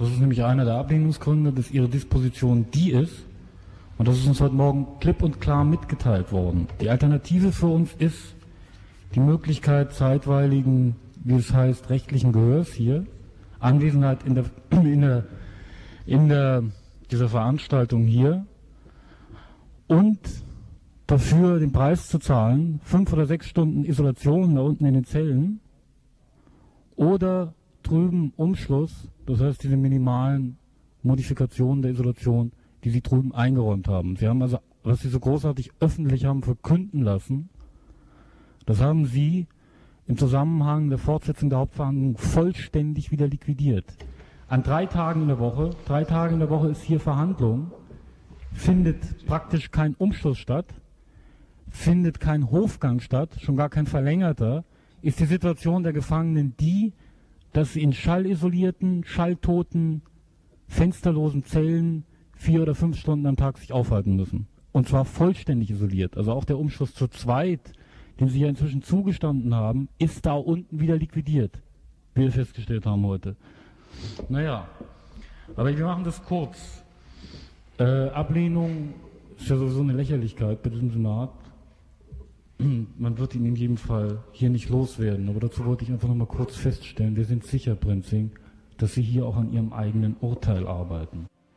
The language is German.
Das ist nämlich einer der Ablehnungsgründe, dass ihre Disposition die ist, und das ist uns heute Morgen klipp und klar mitgeteilt worden. Die Alternative für uns ist die Möglichkeit zeitweiligen, wie es heißt, rechtlichen Gehörs hier, Anwesenheit in dieser Veranstaltung hier und dafür den Preis zu zahlen, 5 oder 6 Stunden Isolation da unten in den Zellen oder drüben Umschluss, das heißt diese minimalen Modifikationen der Isolation, die sie drüben eingeräumt haben. Sie haben also, was sie so großartig öffentlich haben verkünden lassen, das haben sie im Zusammenhang der Fortsetzung der Hauptverhandlung vollständig wieder liquidiert. An 3 Tagen in der Woche ist hier Verhandlung, findet praktisch kein Umschluss statt, findet kein Hofgang statt, schon gar kein verlängerter, ist die Situation der Gefangenen die, dass sie in schallisolierten, schalltoten, fensterlosen Zellen 4 oder 5 Stunden am Tag sich aufhalten müssen. Und zwar vollständig isoliert. Also auch der Umschluss zu zweit, den sie ja inzwischen zugestanden haben, ist da unten wieder liquidiert, wie wir festgestellt haben heute. Naja, aber wir machen das kurz. Ablehnung ist ja sowieso eine Lächerlichkeit bei diesem Senat. Man wird ihn in jedem Fall hier nicht loswerden. Aber dazu wollte ich einfach noch mal kurz feststellen, wir sind sicher, Brenzing, dass Sie hier auch an Ihrem eigenen Urteil arbeiten.